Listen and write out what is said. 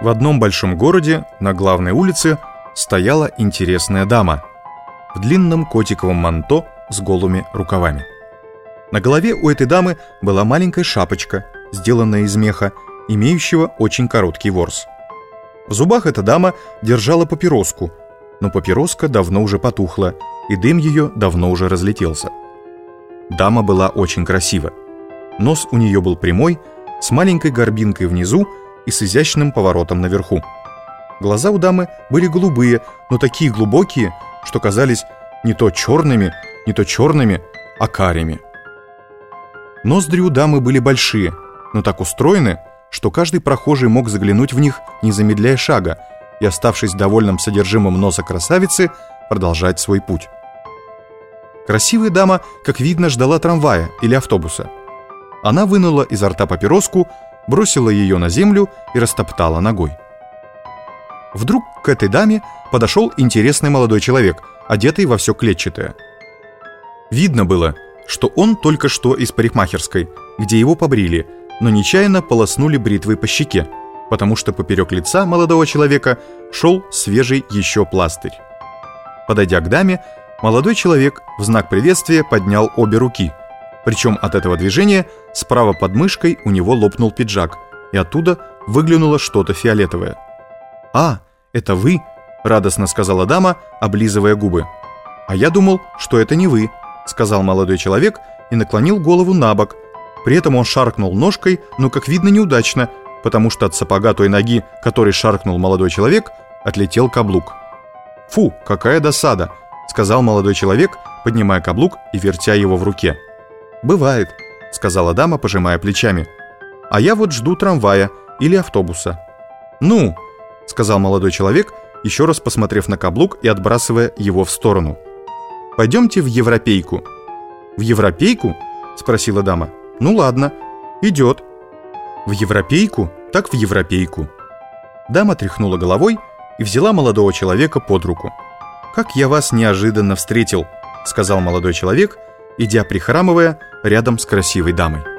В одном большом городе на главной улице стояла интересная дама в длинном котиковом манто с голыми рукавами. На голове у этой дамы была маленькая шапочка, сделанная из меха, имеющего очень короткий ворс. В зубах эта дама держала папироску, но папироска давно уже потухла, и дым ее давно уже разлетелся. Дама была очень красива. Нос у нее был прямой, с маленькой горбинкой внизу и с изящным поворотом наверху. Глаза у дамы были голубые, но такие глубокие, что казались не то черными, а карими. Ноздри у дамы были большие, но так устроены, что каждый прохожий мог заглянуть в них, не замедляя шага, и, оставшись довольным содержимым носа красавицы, продолжать свой путь. Красивая дама, как видно, ждала трамвая или автобуса. Она вынула изо рта папироску, бросила ее на землю и растоптала ногой. Вдруг к этой даме подошел интересный молодой человек, одетый во все клетчатое. Видно было, что он только что из парикмахерской, где его побрили, но нечаянно полоснули бритвой по щеке, потому что поперек лица молодого человека шел свежий еще пластырь. Подойдя к даме, молодой человек в знак приветствия поднял обе руки, причем от этого движения справа под мышкой у него лопнул пиджак, и оттуда выглянуло что-то фиолетовое. «А, это вы?» — радостно сказала дама, облизывая губы. «А я думал, что это не вы», — сказал молодой человек и наклонил голову на бок. При этом он шаркнул ножкой, но, как видно, неудачно, потому что от сапога той ноги, которой шаркнул молодой человек, отлетел каблук. «Фу, какая досада!» — сказал молодой человек, поднимая каблук и вертя его в руке. «Бывает», — сказала дама, пожимая плечами. «А я вот жду трамвая или автобуса». «Ну», — сказал молодой человек, еще раз посмотрев на каблук и отбрасывая его в сторону. «Пойдемте в Европейку». «В Европейку?» — спросила дама. «Ну ладно, идет». «В Европейку? Так в Европейку». Дама тряхнула головой и взяла молодого человека под руку. «Как я вас неожиданно встретил», — сказал молодой человек, идя прихрамывая рядом с красивой дамой.